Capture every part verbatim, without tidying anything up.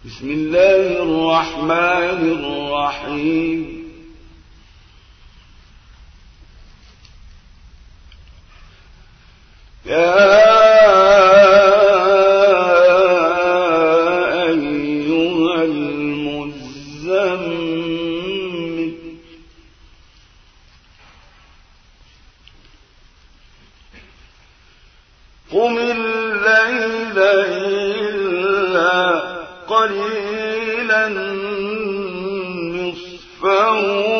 بسم الله الرحمن الرحيم. يا أيها المزمل قم الليل إلا قليلا نصفه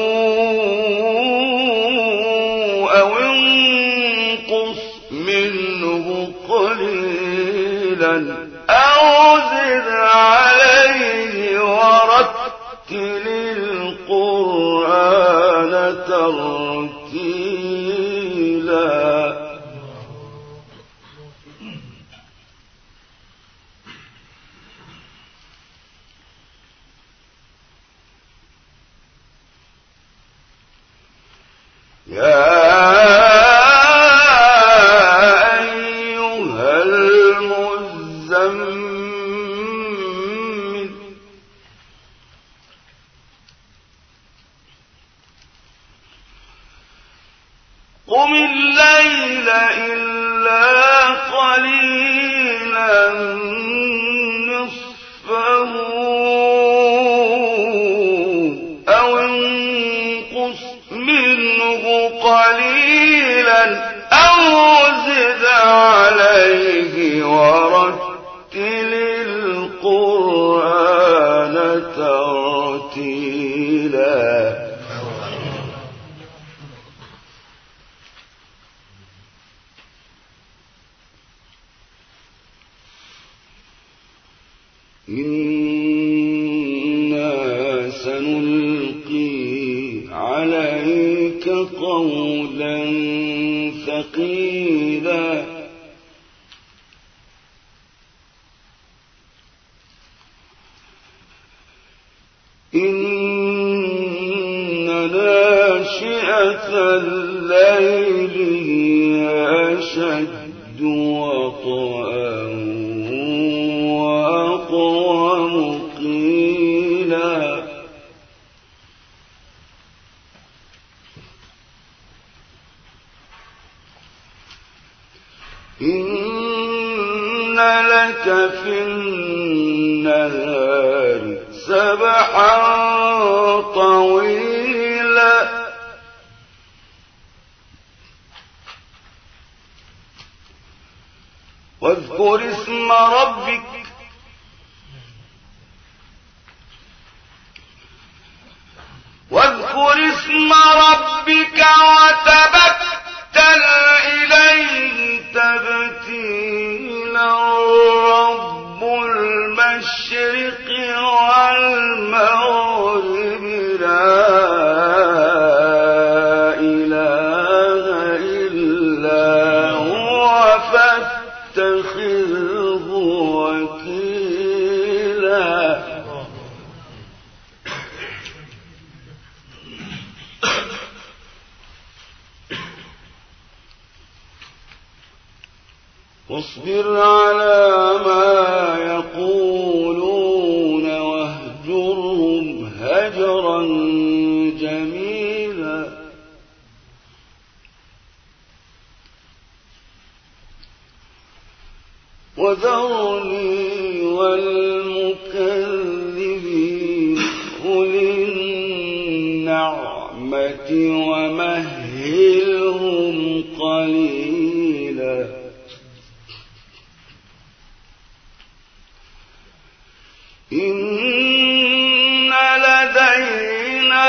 أو انقص منه قليلا أو زد عليه ورتل القرآن ترتيلا. يا أيها المزمل قم الليل إلا قليلا نصفه أو انقص منه قليلا أو زد عليه ورتل القرآن ترتيلا. إنا سنلقي عليك قولا ثقيلا إن ناشئة الليل هي أشد وطئا وأقوم قيلا. إن لك في النهار سبحا طويلا واذكر اسم ربك واذكر اسم ربك وتبتل إليه تبتيلا. رب المشرق والمغرب لا إله إلا هو فاتخذه وكيلا. واصبر على ما يقولون واهجرهم هجرا جميلا. وذرني والمكذبين أولي النعمة ومهلهم قليلا. إن لدينا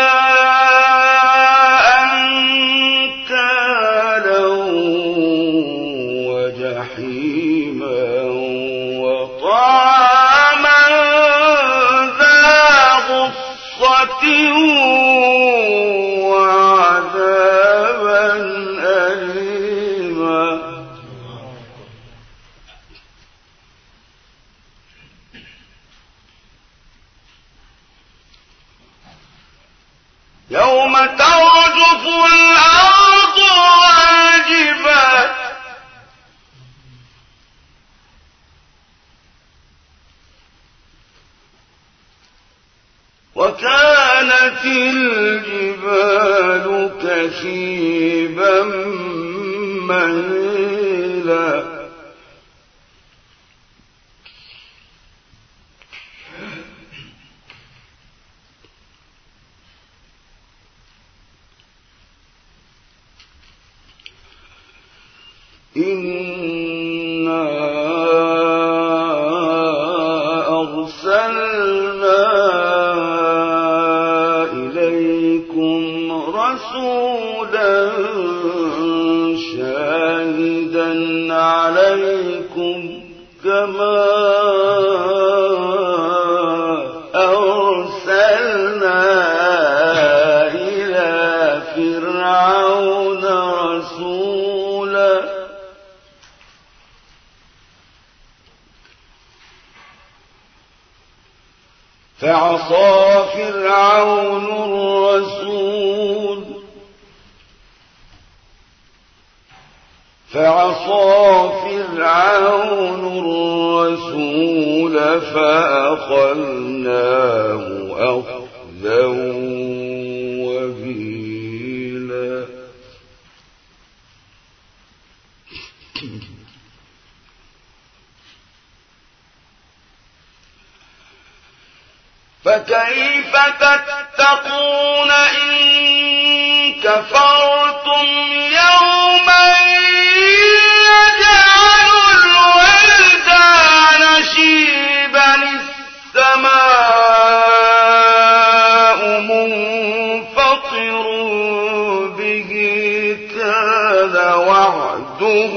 أنكالا وجحيما وطعاما ذا غصة وعذابا أليما. يوم ترجف الأرض والجبال وكانت الجبال كثيبا مهيلا إنا أرسلنا إليكم رسولا شاهدا عليكم كما أرسلنا إلى فرعون رسولا فعصى فرعون الرسول فعصى فرعون الرسول فأخذناه أخذا وبيلا فكيف تتقون إن كفرتم يوما يجعل الولدان شيبا السماء منفطر به كان وعده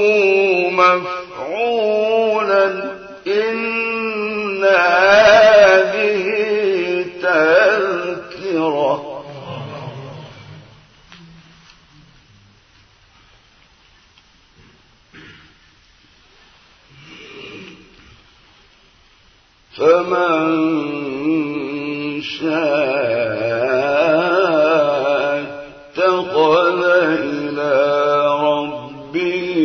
مفعولا إن هذه تذكرة فمن شاء اتخذ إلى ربه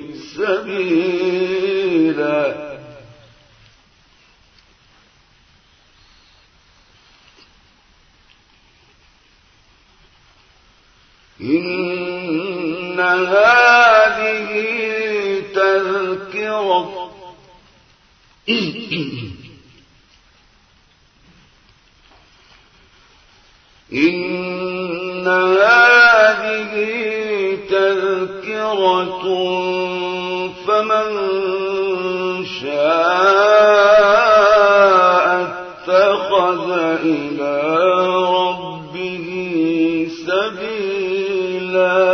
سبيلا إن هذه تذكرة إن هذه تذكرة فمن شاء اتخذ إلى ربه سبيلا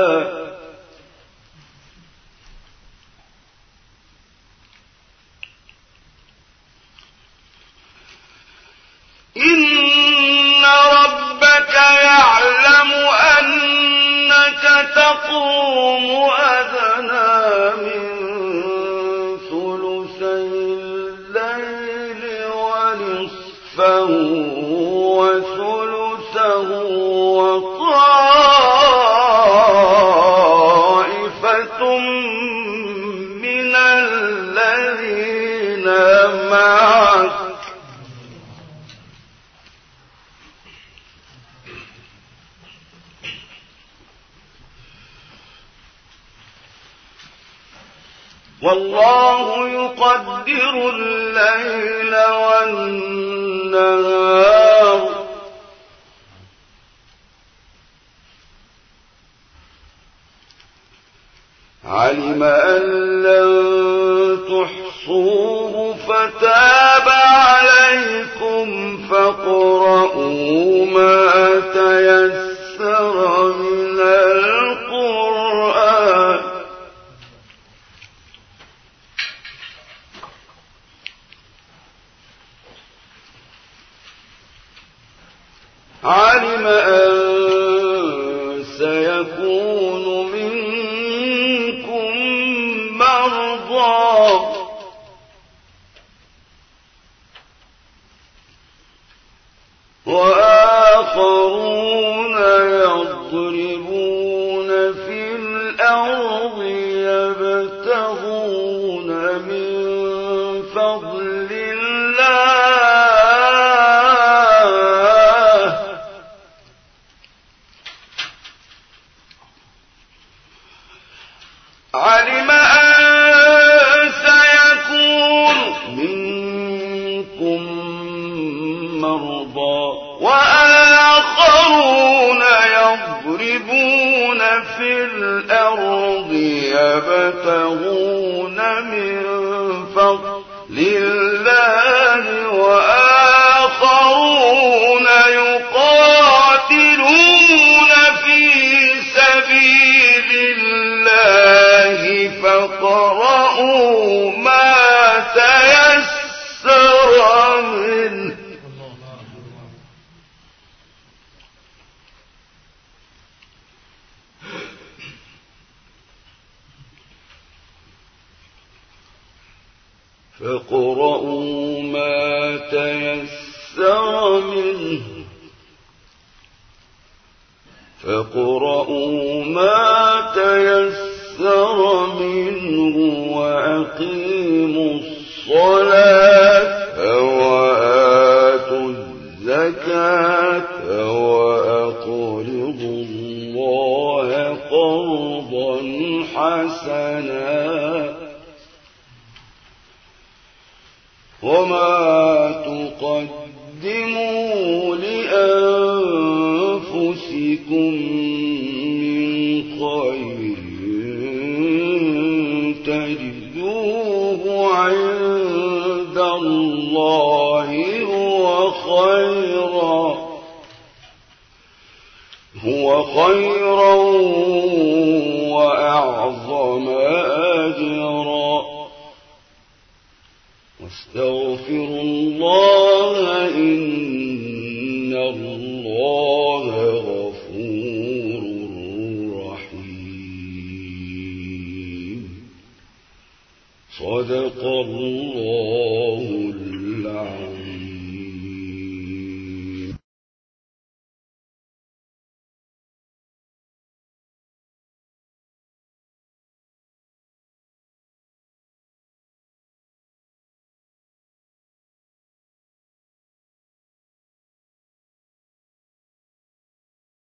إن ربك يعلم أنك تقوم أدنى من ثلثي الليل ونصفه وثلثه وطائفة من الذين معك والله يقدر الليل والنهار علم أن لن تحصوه فتاب عليكم فاقرؤوا ما تيسر من القرآن علم أن سيكون منكم مرضى وآخرون يضربون في الأرض يبتغون من فضل الله منكم مرضى وآخرون يضربون في الأرض يبتغون من فضل الله وآخرون يقاتلون في سبيل الله فاقرؤوا ما تيسر منه فاقرؤوا ما تيسر منه فاقرؤوا ما تيسر منه وأقيموا الصلاة وآتوا الزكاة وأقرضوا الله قرضا حسنا وما تقدموا لأنفسكم من خير تجدوه عند الله هو خيرا هو خيرا وأعظم أجرا واستغفروا الله إن الله غفور رحيم صدق الله العظيم.